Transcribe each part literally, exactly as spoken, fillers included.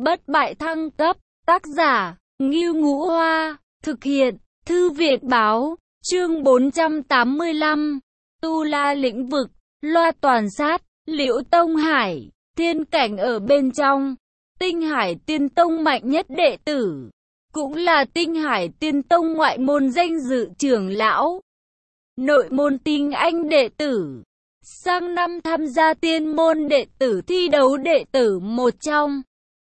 Bất bại thăng cấp, tác giả, Ngưu Ngũ Hoa, thực hiện, Thư viện Báo, chương bốn trăm tám mươi lăm, Tu La lĩnh vực, loa toàn sát, Liễu Tông Hải, thiên cảnh ở bên trong, Tinh Hải Tiên Tông mạnh nhất đệ tử, cũng là Tinh Hải Tiên Tông ngoại môn danh dự trưởng lão, nội môn tinh anh đệ tử, sang năm tham gia tiên môn đệ tử thi đấu đệ tử một trong.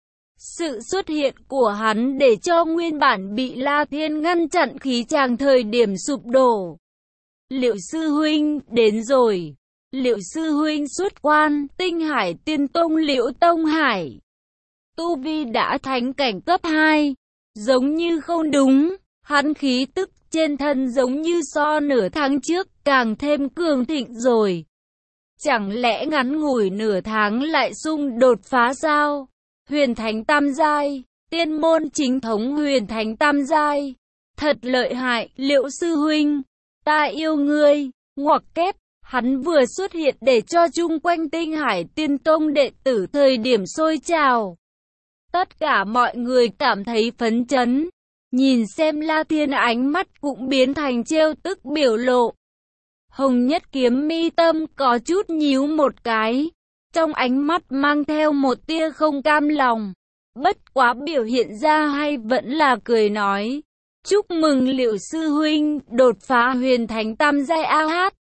Sự xuất hiện của hắn để cho nguyên bản bị La Thiên ngăn chặn khí tràng thời điểm sụp đổ. Liệu sư huynh đến rồi. Liệu sư huynh xuất quan, Tinh Hải Tiên Tông Liễu Tông Hải. Tu vi đã thánh cảnh cấp hai. Giống như không đúng, hắn khí tức trên thân giống như so nửa tháng trước càng thêm cường thịnh rồi. Chẳng lẽ ngắn ngủi nửa tháng lại xung đột phá sao? Huyền Thánh Tam Giai, tiên môn chính thống Huyền Thánh Tam Giai. Thật lợi hại, Liễu sư huynh, ta yêu ngươi, ngoặc kép, hắn vừa xuất hiện để cho chung quanh Tinh Hải Tiên Tông đệ tử thời điểm sôi trào. Tất cả mọi người cảm thấy phấn chấn, nhìn xem La Thiên ánh mắt cũng biến thành trêu tức biểu lộ. Hồng Nhất Kiếm mi tâm có chút nhíu một cái, trong ánh mắt mang theo một tia không cam lòng. Bất quá biểu hiện ra hay vẫn là cười nói, chúc mừng Liễu sư huynh đột phá Huyền Thánh Tam Giai a hát.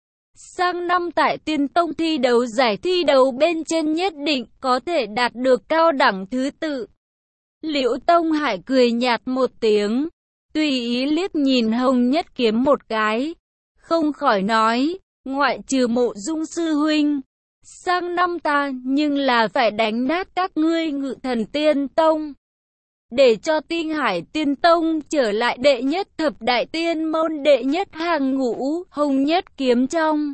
Sang năm tại Tiên Tông thi đấu giải thi đấu bên trên nhất định có thể đạt được cao đẳng thứ tự. Liễu Tông Hải cười nhạt một tiếng, tùy ý liếc nhìn Hồng Nhất Kiếm một cái, không khỏi nói, ngoại trừ Mộ Dung sư huynh, sang năm ta nhưng là phải đánh nát các ngươi Ngự Thần Tiên Tông, để cho Tinh Hải Tiên Tông trở lại đệ nhất thập đại tiên môn đệ nhất hàng ngũ. Hồng Nhất Kiếm trong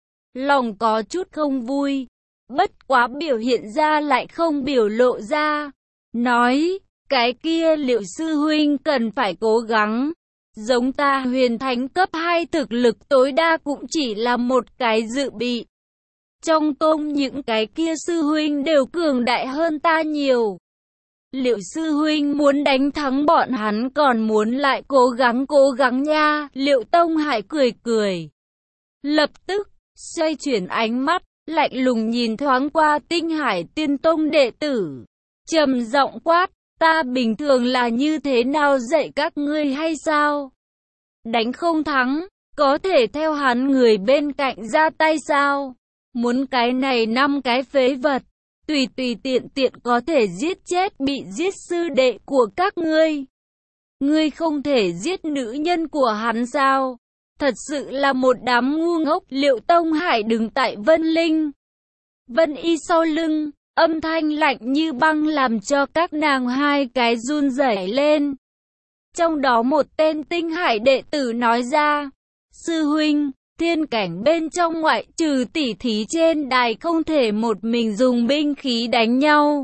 lòng có chút không vui, bất quá biểu hiện ra lại không biểu lộ ra, nói, cái kia Liễu sư huynh cần phải cố gắng, giống ta Huyền Thánh cấp hai thực lực tối đa cũng chỉ là một cái dự bị. Trong tông những cái kia sư huynh đều cường đại hơn ta nhiều. Liễu sư huynh muốn đánh thắng bọn hắn còn muốn lại cố gắng cố gắng nha. Liễu Tông Hải cười cười, lập tức xoay chuyển ánh mắt, lạnh lùng nhìn thoáng qua Tinh Hải Tiên Tông đệ tử, trầm giọng quát, ta bình thường là như thế nào dạy các ngươi hay sao? Đánh không thắng, có thể theo hắn người bên cạnh ra tay sao? Muốn cái này năm cái phế vật, tùy tùy tiện tiện có thể giết chết bị giết sư đệ của các ngươi. Ngươi không thể giết nữ nhân của hắn sao? Thật sự là một đám ngu ngốc. Liễu Tông Hải đứng tại Vân Linh, Vân Y sau lưng, âm thanh lạnh như băng làm cho các nàng hai cái run rẩy lên. Trong đó một tên Tinh Hải đệ tử nói ra, sư huynh, thiên cảnh bên trong ngoại trừ tỉ thí trên đài không thể một mình dùng binh khí đánh nhau.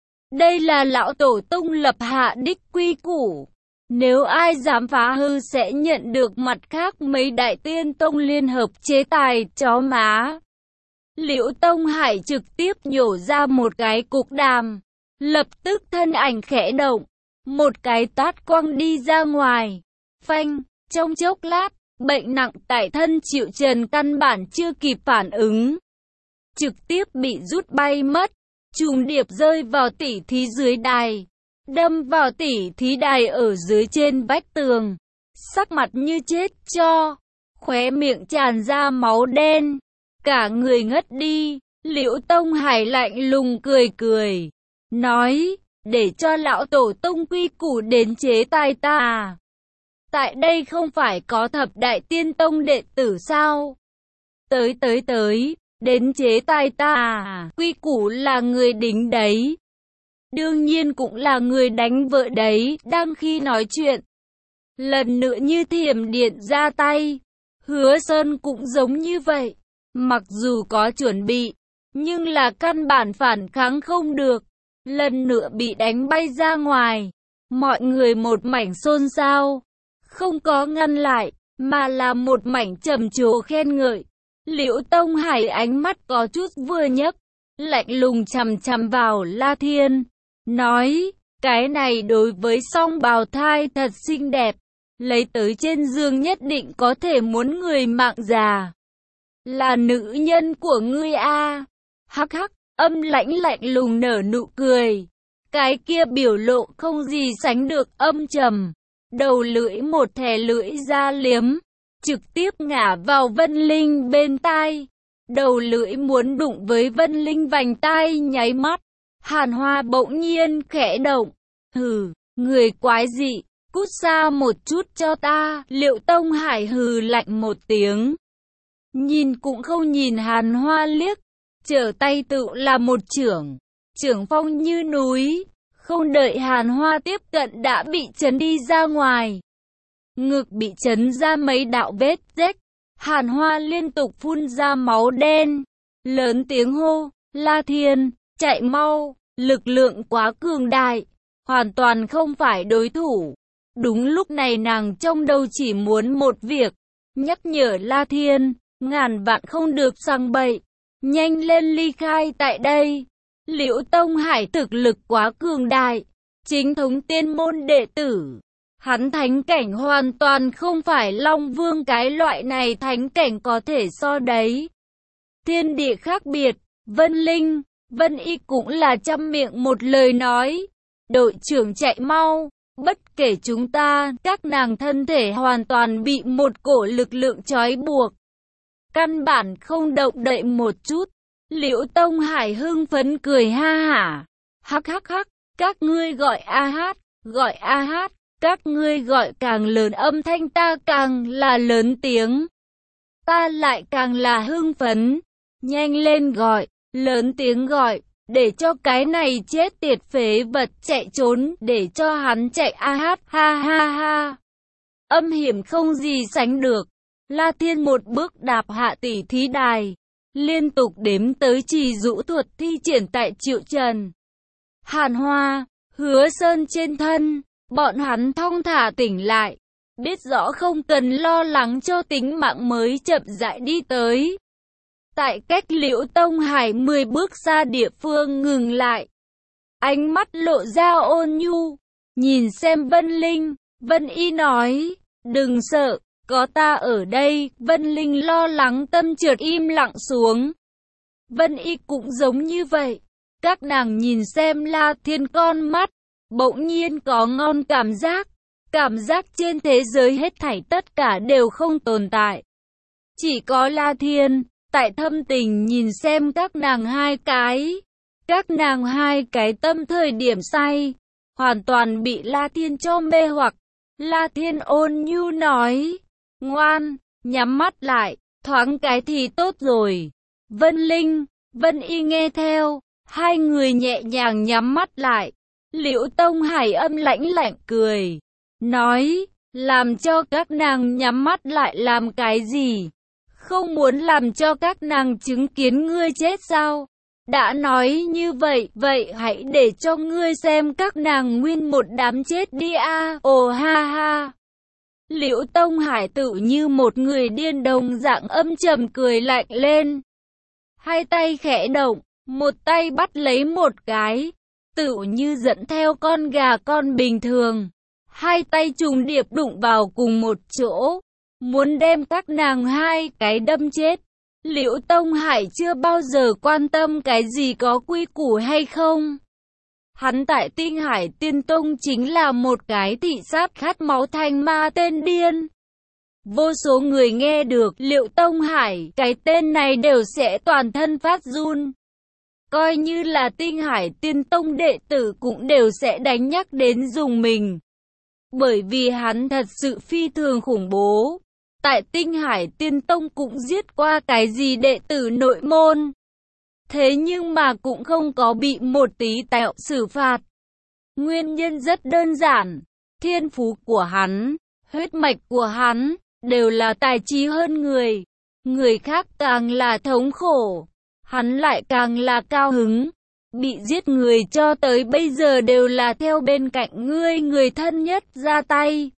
Đây là lão tổ tông lập hạ đích quy củ. Nếu ai dám phá hư sẽ nhận được mặt khác mấy đại tiên tông liên hợp chế tài chó má. Liễu Tông Hải trực tiếp nhổ ra một cái cục đàm, lập tức thân ảnh khẽ động, một cái tát quăng đi ra ngoài. Phanh, trong chốc lát, bệnh nặng tại thân Triệu Trần căn bản chưa kịp phản ứng, trực tiếp bị rút bay mất, trùng điệp rơi vào tỉ thí dưới đài, đâm vào tỉ thí đài ở dưới trên vách tường, sắc mặt như chết cho, khóe miệng tràn ra máu đen, cả người ngất đi. Liễu Tông Hải lạnh lùng cười cười, nói, để cho lão tổ tông quy củ đến chế tài ta à? Tại đây không phải có thập đại tiên tông đệ tử sao? Tới tới tới, đến chế tài ta à? Quy củ là người đính đấy, đương nhiên cũng là người đánh vợ đấy. Đang khi nói chuyện, lần nữa như thiểm điện ra tay. Hứa Sơn cũng giống như vậy, mặc dù có chuẩn bị, nhưng là căn bản phản kháng không được, lần nữa bị đánh bay ra ngoài. Mọi người một mảnh xôn xao, không có ngăn lại, mà là một mảnh trầm trồ khen ngợi. Liễu Tông Hải ánh mắt có chút vừa nhấc, lạnh lùng chằm chằm vào La Thiên, nói, cái này đối với song bào thai thật xinh đẹp, lấy tới trên giường nhất định có thể muốn người mạng già. Là nữ nhân của ngươi a. Hắc hắc, âm lãnh lạnh lùng nở nụ cười. Cái kia biểu lộ không gì sánh được âm trầm. Đầu lưỡi một thè lưỡi ra liếm, trực tiếp ngả vào Vân Linh bên tai. Đầu lưỡi muốn đụng với Vân Linh vành tai nháy mắt. Hàn Hoa bỗng nhiên khẽ động. Hừ, người quái dị, cút xa một chút cho ta. Liệu Tông Hải hừ lạnh một tiếng. Nhìn cũng không nhìn Hàn Hoa liếc, trở tay tự là một chưởng. Chưởng phong như núi, không đợi Hàn Hoa tiếp cận đã bị chấn đi ra ngoài. Ngực bị chấn ra mấy đạo vết rách. Hàn Hoa liên tục phun ra máu đen. Lớn tiếng hô, La Thiên, chạy mau, lực lượng quá cường đại, hoàn toàn không phải đối thủ. Đúng lúc này nàng trong đầu chỉ muốn một việc, nhắc nhở La Thiên, ngàn vạn không được sang bậy, nhanh lên ly khai tại đây. Liễu Tông Hải thực lực quá cường đại, chính thống tiên môn đệ tử. Hắn thánh cảnh hoàn toàn không phải Long Vương cái loại này thánh cảnh có thể so đấy. Thiên địa khác biệt, Vân Linh, Vân Y cũng là trăm miệng một lời nói. Đội trưởng chạy mau, bất kể chúng ta, các nàng thân thể hoàn toàn bị một cổ lực lượng trói buộc. Căn bản không động đậy một chút. Liễu Tông Hải hưng phấn cười ha hả. Hắc hắc hắc, các ngươi gọi a hát, gọi a hát, các ngươi gọi càng lớn âm thanh ta càng là lớn tiếng. Ta lại càng là hưng phấn. Nhanh lên gọi, lớn tiếng gọi, để cho cái này chết tiệt phế vật chạy trốn, để cho hắn chạy a hát ha ha ha. Âm hiểm không gì sánh được. La Thiên một bước đạp hạ tỷ thí đài, liên tục đếm tới trì dụ thuật thi triển tại Triệu Trần, Hàn Hoa, Hứa Sơn trên thân. Bọn hắn thong thả tỉnh lại, biết rõ không cần lo lắng cho tính mạng mới chậm rãi đi tới. Tại cách Liễu Tông Hải mười bước xa địa phương ngừng lại. Ánh mắt lộ ra ôn nhu, nhìn xem Vân Linh, Vân Y nói, đừng sợ, có ta ở đây. Vân Linh lo lắng tâm trượt im lặng xuống. Vân Y cũng giống như vậy. Các nàng nhìn xem La Thiên con mắt, bỗng nhiên có ngon cảm giác. Cảm giác trên thế giới hết thảy tất cả đều không tồn tại. Chỉ có La Thiên, tại thâm tình nhìn xem các nàng hai cái. Các nàng hai cái tâm thời điểm say, hoàn toàn bị La Thiên cho mê hoặc. La Thiên ôn nhu nói, ngoan, nhắm mắt lại, thoáng cái thì tốt rồi. Vân Linh, Vân Y nghe theo, hai người nhẹ nhàng nhắm mắt lại. Liễu Tông Hải âm lãnh lạnh cười, nói, làm cho các nàng nhắm mắt lại làm cái gì? Không muốn làm cho các nàng chứng kiến ngươi chết sao? Đã nói như vậy, vậy hãy để cho ngươi xem các nàng nguyên một đám chết đi a. Ồ ha ha. Liễu Tông Hải tự như một người điên đồng dạng âm trầm cười lạnh lên. Hai tay khẽ động, một tay bắt lấy một cái, tự như dẫn theo con gà con bình thường. Hai tay trùng điệp đụng vào cùng một chỗ, muốn đem các nàng hai cái đâm chết. Liễu Tông Hải chưa bao giờ quan tâm cái gì có quy củ hay không. Hắn tại Tinh Hải Tiên Tông chính là một cái thị sát khát máu thành ma tên điên. Vô số người nghe được Liễu Tông Hải, cái tên này đều sẽ toàn thân phát run. Coi như là Tinh Hải Tiên Tông đệ tử cũng đều sẽ đánh nhắc đến dùng mình. Bởi vì hắn thật sự phi thường khủng bố. Tại Tinh Hải Tiên Tông cũng giết qua cái gì đệ tử nội môn. Thế nhưng mà cũng không có bị một tí tẹo xử phạt. Nguyên nhân rất đơn giản. Thiên phú của hắn, huyết mạch của hắn, đều là tài trí hơn người. Người khác càng là thống khổ, hắn lại càng là cao hứng. Bị giết người cho tới bây giờ đều là theo bên cạnh ngươi người thân nhất ra tay.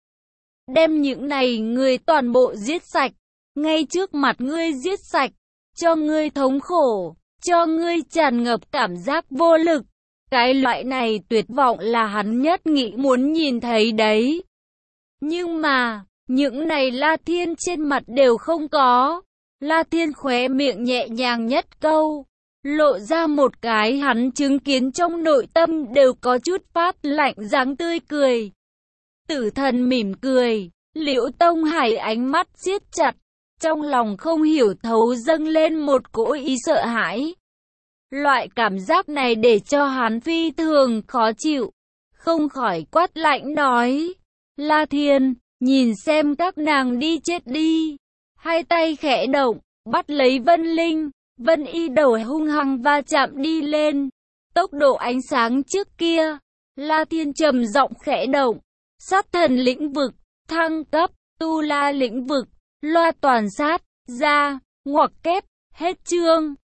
Đem những này người toàn bộ giết sạch, ngay trước mặt ngươi giết sạch, cho ngươi thống khổ, cho ngươi tràn ngập cảm giác vô lực. Cái loại này tuyệt vọng là hắn nhất nghĩ muốn nhìn thấy đấy. Nhưng mà, những này La Thiên trên mặt đều không có. La Thiên khóe miệng nhẹ nhàng nhất câu, lộ ra một cái hắn chứng kiến trong nội tâm đều có chút phát lạnh dáng tươi cười. Tử Thần mỉm cười, Liễu Tông Hải ánh mắt siết chặt, trong lòng không hiểu thấu dâng lên một cỗ ý sợ hãi. Loại cảm giác này để cho hắn phi thường khó chịu, không khỏi quát lạnh nói, La Thiên, nhìn xem các nàng đi chết đi. Hai tay khẽ động, bắt lấy Vân Linh, Vân Y đầu hung hăng va chạm đi lên. Tốc độ ánh sáng trước kia, La Thiên trầm giọng khẽ động, sát thần lĩnh vực, thăng cấp, tu la lĩnh vực, loa toàn sát, ra, ngoặc kép, hết chương.